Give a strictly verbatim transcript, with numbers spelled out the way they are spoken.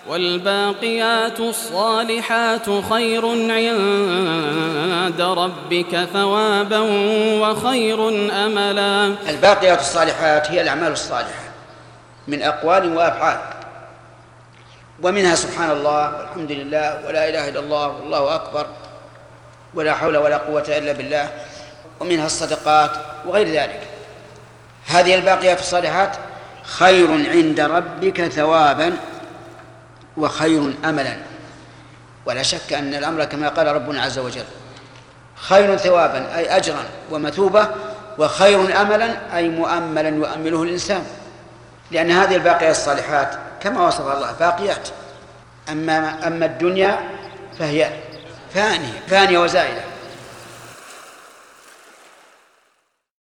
والباقيات الصالحات خير عند ربك ثوابا وخير أملا. الباقيات الصالحات هي الأعمال الصالحة من أقوال وأفعال، ومنها سبحان الله والحمد لله ولا إله إلا الله والله أكبر ولا حول ولا قوة إلا بالله، ومنها الصدقات وغير ذلك. هذه الباقيات الصالحات خير عند ربك ثوابا وخير أملا. ولا شك أن الأمر كما قال ربنا عز وجل، خير ثوابا أي أجرا ومثوبة، وخير أملا أي مؤملا يؤمله الإنسان، لأن هذه الباقيات الصالحات كما وصفها الله باقيات. أما, أما الدنيا فهي فانية فانية وزائلة.